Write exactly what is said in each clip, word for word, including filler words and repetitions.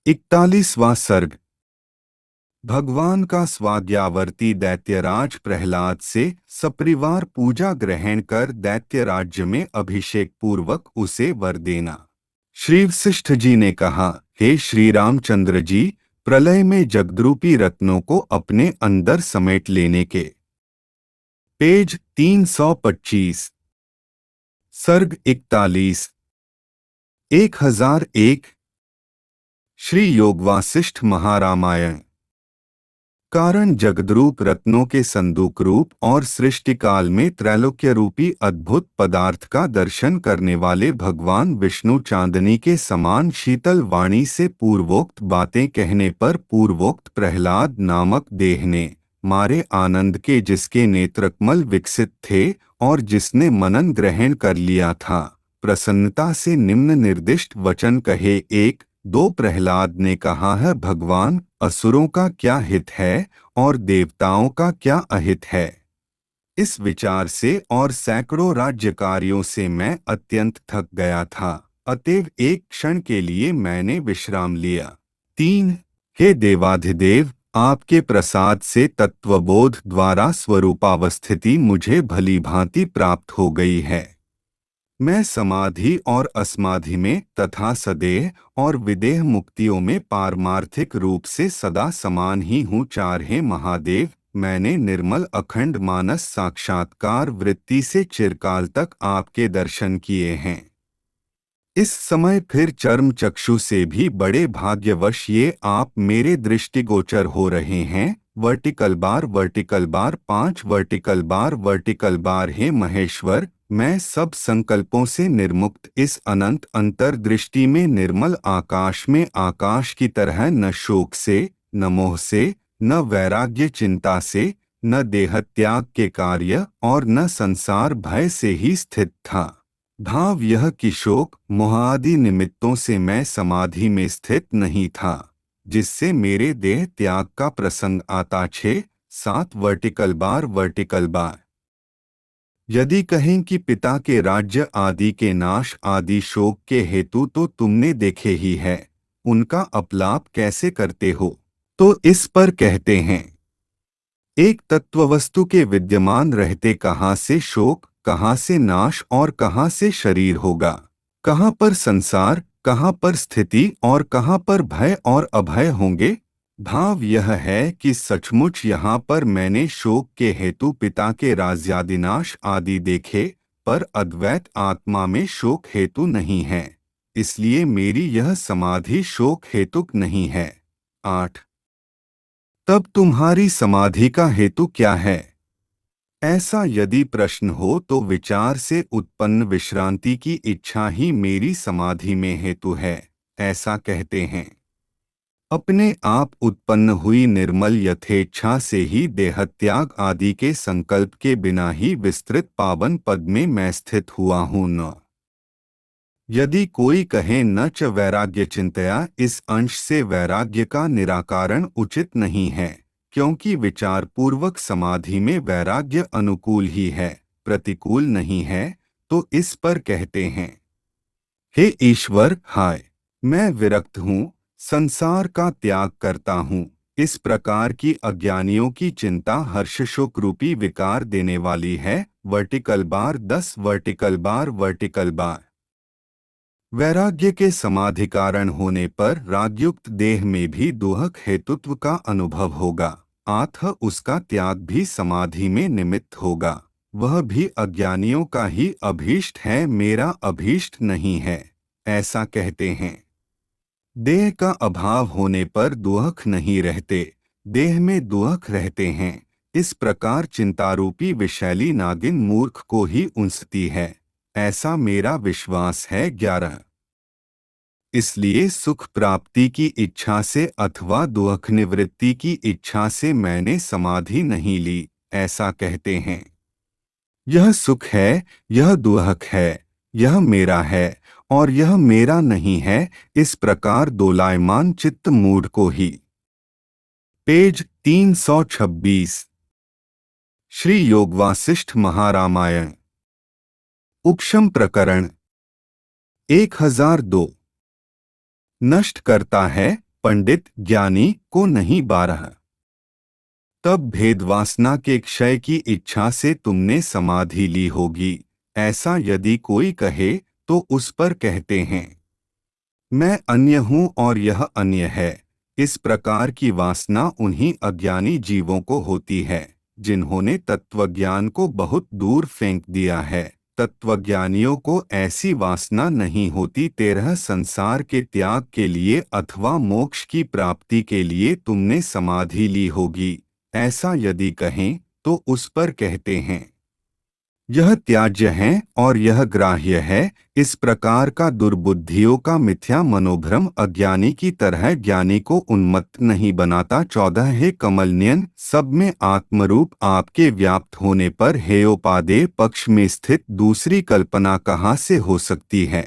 इकतालीसवां सर्ग। भगवान का स्वाज्ञावर्ती दैत्यराज प्रहलाद से सपरिवार पूजा ग्रहण कर दैत्य राज्य में अभिषेक पूर्वक उसे वर देना। श्री वशिष्ठ जी ने कहा, हे श्री रामचंद्र जी, प्रलय में जगद्रूपी रत्नों को अपने अंदर समेट लेने के। पेज तीन सौ पच्चीस। सर्ग इकतालीस। एक हजार एक। श्री योग वासिष्ठ महारामायण। कारण जगद्रूप रत्नों के संदूक रूप और सृष्टि काल में त्रैलोक्य रूपी अद्भुत पदार्थ का दर्शन करने वाले भगवान विष्णु चांदनी के समान शीतल वाणी से पूर्वोक्त बातें कहने पर पूर्वोक्त प्रहलाद नामक देह ने मारे आनंद के जिसके नेत्रकमल विकसित थे और जिसने मनन ग्रहण कर लिया था, प्रसन्नता से निम्न निर्दिष्ट वचन कहे। एक दो प्रहलाद ने कहा है, भगवान, असुरों का क्या हित है और देवताओं का क्या अहित है। इस विचार से और सैकड़ों राज्य कार्यों से मैं अत्यंत थक गया था, अतएव एक क्षण के लिए मैंने विश्राम लिया। तीन हे देवाधिदेव, आपके प्रसाद से तत्वबोध द्वारा स्वरूपावस्थिति मुझे भली भांति प्राप्त हो गई है। मैं समाधि और असमाधि में तथा सदेह और विदेह मुक्तियों में पारमार्थिक रूप से सदा समान ही हूँ। चार हे महादेव, मैंने निर्मल अखंड मानस साक्षात्कार वृत्ति से चिरकाल तक आपके दर्शन किए हैं। इस समय फिर चर्म चक्षु से भी बड़े भाग्यवश ये आप मेरे दृष्टिगोचर हो रहे हैं। वर्टिकल बार वर्टिकल बार पांच वर्टिकल बार वर्टिकल बार। हे महेश्वर, मैं सब संकल्पों से निर्मुक्त इस अनंत अंतर्दृष्टि में निर्मल आकाश में आकाश की तरह न शोक से, न मोह से, न वैराग्य चिंता से, न देहत्याग के कार्य और न संसार भय से ही स्थित था। भाव यह कि शोक मोह आदि निमित्तों से मैं समाधि में स्थित नहीं था, जिससे मेरे देह त्याग का प्रसंग आता। छः सात वर्टिकल बार वर्टिकल बार। यदि कहें कि पिता के राज्य आदि के नाश आदि शोक के हेतु तो तुमने देखे ही है, उनका अपलाप कैसे करते हो, तो इस पर कहते हैं, एक तत्ववस्तु के विद्यमान रहते कहाँ से शोक, कहाँ से नाश और कहाँ से शरीर होगा। कहाँ पर संसार, कहाँ पर स्थिति और कहाँ पर भय और अभय होंगे। भाव यह है कि सचमुच यहाँ पर मैंने शोक के हेतु पिता के राज्यादिनाश आदि देखे, पर अद्वैत आत्मा में शोक हेतु नहीं है, इसलिए मेरी यह समाधि शोक हेतुक नहीं है। आठ तब तुम्हारी समाधि का हेतु क्या है? ऐसा यदि प्रश्न हो तो विचार से उत्पन्न विश्रांति की इच्छा ही मेरी समाधि में हेतु है, ऐसा कहते हैं। अपने आप उत्पन्न हुई निर्मल यथेच्छा से ही देहत्याग आदि के संकल्प के बिना ही विस्तृत पावन पद में मैं स्थित हुआ हूँ। न यदि कोई कहे न च वैराग्य चिंतया, इस अंश से वैराग्य का निराकरण उचित नहीं है, क्योंकि विचार पूर्वक समाधि में वैराग्य अनुकूल ही है, प्रतिकूल नहीं है। तो इस पर कहते हैं, हे ईश्वर, हाय, मैं विरक्त हूँ, संसार का त्याग करता हूँ। इस प्रकार की अज्ञानियों की चिंता हर्ष शोक रूपी विकार देने वाली है। वर्टिकल बार दस वर्टिकल बार वर्टिकल बार। वैराग्य के समाधि कारण होने पर रागयुक्त देह में भी दुहक हेतुत्व का अनुभव होगा, आथ उसका त्याग भी समाधि में निमित्त होगा। वह भी अज्ञानियों का ही अभीष्ट है, मेरा अभीष्ट नहीं है, ऐसा कहते हैं। देह का अभाव होने पर दुहक नहीं रहते, देह में दुहक रहते हैं। इस प्रकार चिंतारूपी विषैली नागिन मूर्ख को ही उंसती है, ऐसा मेरा विश्वास है। ग्यारह इसलिए सुख प्राप्ति की इच्छा से अथवा दुख निवृत्ति की इच्छा से मैंने समाधि नहीं ली, ऐसा कहते हैं। यह सुख है, यह दुख है, यह मेरा है और यह मेरा नहीं है, इस प्रकार दोलायमान चित्त मूढ़ को ही। पेज तीन सौ छब्बीस। श्री योग वासिष्ठ महारामायण। उपशम प्रकरण। एक हजार दो। नष्ट करता है, पंडित ज्ञानी को नहीं बारह। तब भेदवासना के क्षय की इच्छा से तुमने समाधि ली होगी, ऐसा यदि कोई कहे तो उस पर कहते हैं मैं अन्य हूँ और यह अन्य है। इस प्रकार की वासना उन्हीं अज्ञानी जीवों को होती है जिन्होंने तत्वज्ञान को बहुत दूर फेंक दिया है। तत्वज्ञानियों को ऐसी वासना नहीं होती। तेरह संसार के त्याग के लिए अथवा मोक्ष की प्राप्ति के लिए तुमने समाधि ली होगी, ऐसा यदि कहें तो उस पर कहते हैं यह त्याज्य है और यह ग्राह्य है। इस प्रकार का दुर्बुद्धियों का मिथ्या मनोभ्रम अज्ञानी की तरह ज्ञानी को उन्मत्त नहीं बनाता। चौदह हे कमलनयन, सब में आत्मरूप आपके व्याप्त होने पर हेयोपादेय पक्ष में स्थित दूसरी कल्पना कहाँ से हो सकती है।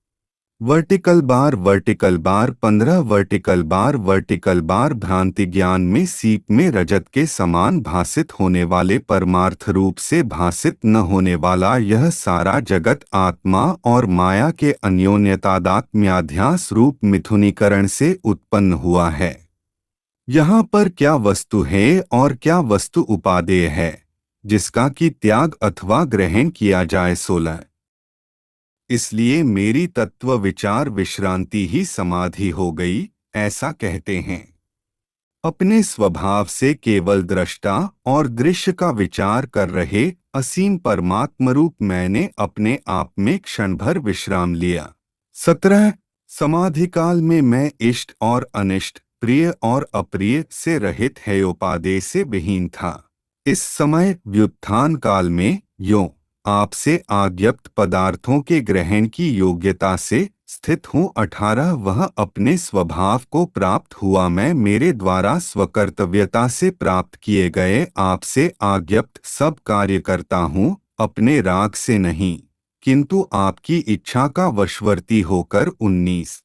वर्टिकल बार वर्टिकल बार पंद्रह वर्टिकल बार वर्टिकल बार भ्रांति ज्ञान में सीप में रजत के समान भासित होने वाले परमार्थ रूप से भासित न होने वाला यह सारा जगत आत्मा और माया के अन्योन्यतादात्म्याध्यास रूप मिथुनीकरण से उत्पन्न हुआ है। यहाँ पर क्या वस्तु है और क्या वस्तु उपादेय है जिसका कि त्याग अथवा ग्रहण किया जाए। सोलह इसलिए मेरी तत्व विचार विश्रांति ही समाधि हो गई, ऐसा कहते हैं। अपने स्वभाव से केवल दृष्टा और दृश्य का विचार कर रहे असीम परमात्मरूप मैंने अपने आप में क्षण भर विश्राम लिया। सत्रह समाधि काल में मैं इष्ट और अनिष्ट, प्रिय और अप्रिय से रहित हेयोपादेय से विहीन था। इस समय व्युत्थान काल में यों आपसे आज्ञप्त पदार्थों के ग्रहण की योग्यता से स्थित हूँ। अठारह वह अपने स्वभाव को प्राप्त हुआ मैं मेरे द्वारा स्वकर्तव्यता से प्राप्त किए गए आपसे आज्ञप्त सब कार्य करता हूँ, अपने राग से नहीं किंतु आपकी इच्छा का वशवर्ती होकर। उन्नीस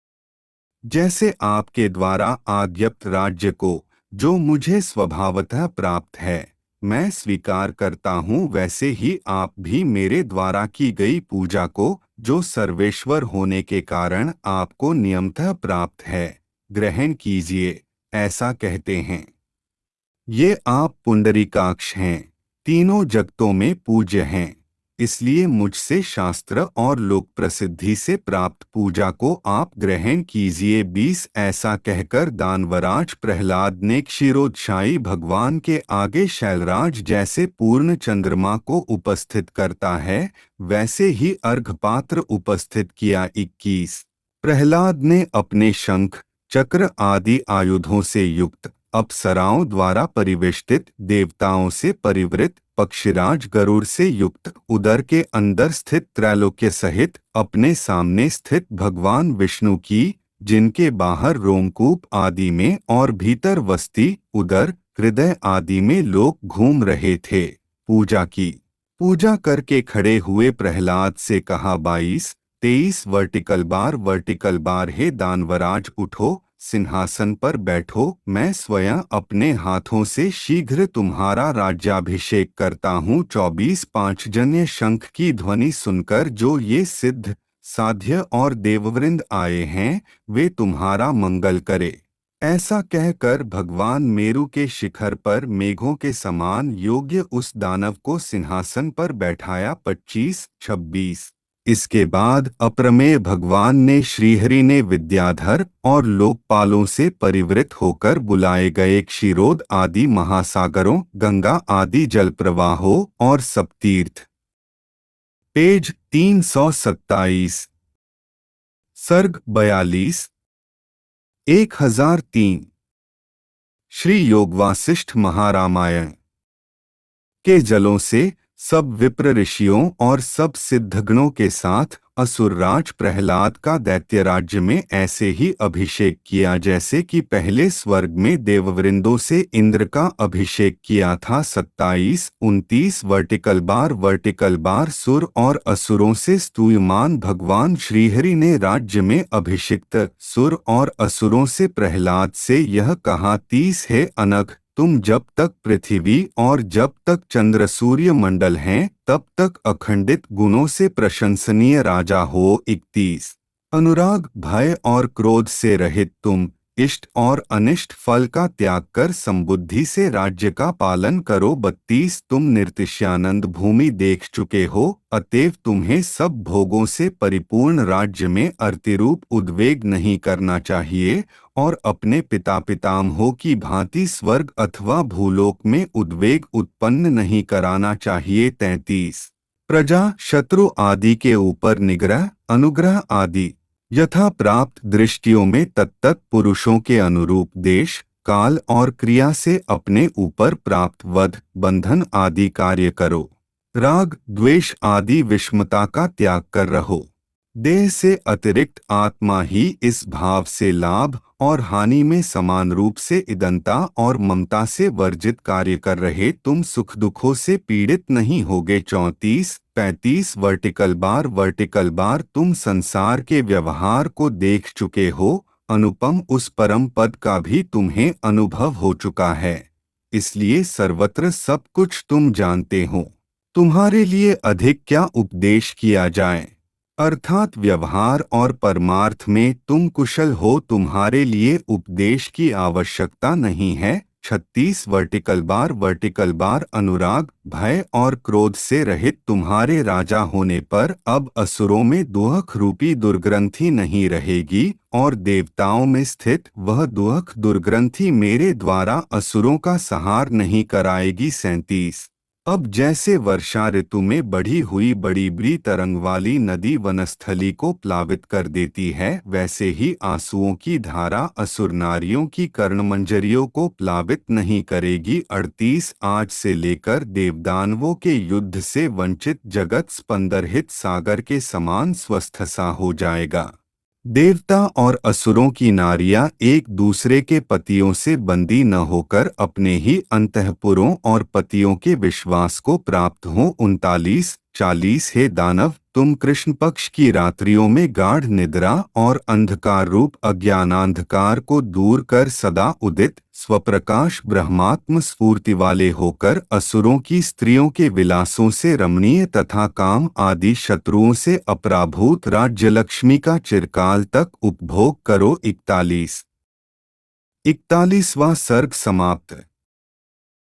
जैसे आपके द्वारा आज्ञप्त राज्य को जो मुझे स्वभावतः प्राप्त है मैं स्वीकार करता हूँ, वैसे ही आप भी मेरे द्वारा की गई पूजा को जो सर्वेश्वर होने के कारण आपको नियमतः प्राप्त है ग्रहण कीजिए, ऐसा कहते हैं। ये आप पुंडरीकाक्ष हैं, तीनों जगतों में पूज्य हैं, इसलिए मुझसे शास्त्र और लोक प्रसिद्धि से प्राप्त पूजा को आप ग्रहण कीजिए। बीस ऐसा कहकर दानवराज प्रहलाद ने क्षीरोदशाई भगवान के आगे शैलराज जैसे पूर्ण चंद्रमा को उपस्थित करता है वैसे ही अर्घपात्र उपस्थित किया। इक्कीस प्रहलाद ने अपने शंख चक्र आदि आयुधों से युक्त अप्सराओं द्वारा परिवेष्टित देवताओं से परिवृत पक्षीराज गरुड़ से युक्त उदर के अंदर स्थित त्रैलोक्य सहित अपने सामने स्थित भगवान विष्णु की, जिनके बाहर रोमकूप आदि में और भीतर वस्ती उदर हृदय आदि में लोग घूम रहे थे, पूजा की। पूजा करके खड़े हुए प्रहलाद से कहा बाईस तेईस वर्टिकल बार वर्टिकल बार हे दानवराज उठो, सिंहासन पर बैठो, मैं स्वयं अपने हाथों से शीघ्र तुम्हारा राज्याभिषेक करता हूँ। चौबीस पांचजन्य शंख की ध्वनि सुनकर जो ये सिद्ध साध्य और देववृंद आए हैं वे तुम्हारा मंगल करे, ऐसा कहकर भगवान मेरु के शिखर पर मेघों के समान योग्य उस दानव को सिंहासन पर बैठाया। पच्चीस छब्बीस इसके बाद अप्रमेय भगवान ने श्रीहरि ने विद्याधर और लोकपालों से परिवृत होकर बुलाए गए क्षीरोद आदि महासागरों गंगा आदि जल प्रवाहों और सप्तीर्थ। पेज तीन सौ सत्ताईस सर्ग बयालीस एक हजार तीन श्री योगवासिष्ठ महारामायण के जलों से सब विप्र ऋषियों और सब सिद्धगणों के साथ असुरराज प्रहलाद का दैत्य राज्य में ऐसे ही अभिषेक किया जैसे कि पहले स्वर्ग में देववृंदों से इंद्र का अभिषेक किया था। सत्ताईस उनतीस वर्टिकल बार वर्टिकल बार सुर और असुरों से स्तूयमान भगवान श्रीहरि ने राज्य में अभिषिक्त सुर और असुरों से प्रहलाद से यह कहा। तीस है अनघ, तुम जब तक पृथ्वी और जब तक चंद्र सूर्य मंडल हैं तब तक अखंडित गुणों से प्रशंसनीय राजा हो। इकतीस अनुराग भय और क्रोध से रहित तुम इष्ट और अनिष्ट फल का त्याग कर समबुद्धि से राज्य का पालन करो। बत्तीस तुम निर्तिश्यानंद भूमि देख चुके हो, अतएव तुम्हें सब भोगों से परिपूर्ण राज्य में अर्तिरूप उद्वेग नहीं करना चाहिए और अपने पिता पितामहों की भांति स्वर्ग अथवा भूलोक में उद्वेग उत्पन्न नहीं कराना चाहिए। तैंतीस प्रजा शत्रु आदि के ऊपर निग्रह अनुग्रह आदि यथा प्राप्त दृष्टियों में तत्तत् पुरुषों के अनुरूप देश काल और क्रिया से अपने ऊपर प्राप्त वध बंधन आदि कार्य करो। राग द्वेष आदि विषमता का त्याग कर रहो। देह से अतिरिक्त आत्मा ही इस भाव से लाभ और हानि में समान रूप से इदंता और ममता से वर्जित कार्य कर रहे तुम सुख दुखों से पीड़ित नहीं होगे। चौंतीस पैंतीस वर्टिकल बार वर्टिकल बार तुम संसार के व्यवहार को देख चुके हो, अनुपम उस परम पद का भी तुम्हें अनुभव हो चुका है, इसलिए सर्वत्र सब कुछ तुम जानते हो। तुम्हारे लिए अधिक क्या उपदेश किया जाए, अर्थात व्यवहार और परमार्थ में तुम कुशल हो, तुम्हारे लिए उपदेश की आवश्यकता नहीं है। छत्तीस वर्टिकल बार वर्टिकल बार अनुराग भय और क्रोध से रहित तुम्हारे राजा होने पर अब असुरों में दुहख रूपी दुर्ग्रंथि नहीं रहेगी और देवताओं में स्थित वह दुहख दुर्ग्रंथि मेरे द्वारा असुरों का संहार नहीं कराएगी। सैंतीस अब जैसे वर्षा ऋतु में बढ़ी हुई बड़ी बड़ी तरंग वाली नदी वनस्थली को प्लावित कर देती है, वैसे ही आंसुओं की धारा असुर नारियों की कर्णमंजरियों को प्लावित नहीं करेगी। अड़तीस आज से लेकर देवदानवों के युद्ध से वंचित जगत स्पंदरहित सागर के समान स्वस्थ सा हो जाएगा। देवता और असुरों की नारियां एक दूसरे के पतियों से बंदी न होकर अपने ही अंतःपुरों और पतियों के विश्वास को प्राप्त हों। उनतालीस चालीस हे दानव, तुम कृष्ण पक्ष की रात्रियों में गाढ़ निद्रा और अंधकार रूप अज्ञानांधकार को दूर कर सदा उदित स्वप्रकाश ब्रह्मात्म स्फूर्ति वाले होकर असुरों की स्त्रियों के विलासों से रमणीय तथा काम आदि शत्रुओं से अपराभूत राज्य लक्ष्मी का चिरकाल तक उपभोग करो। इकतालीस इकतालीसवां सर्ग समाप्त।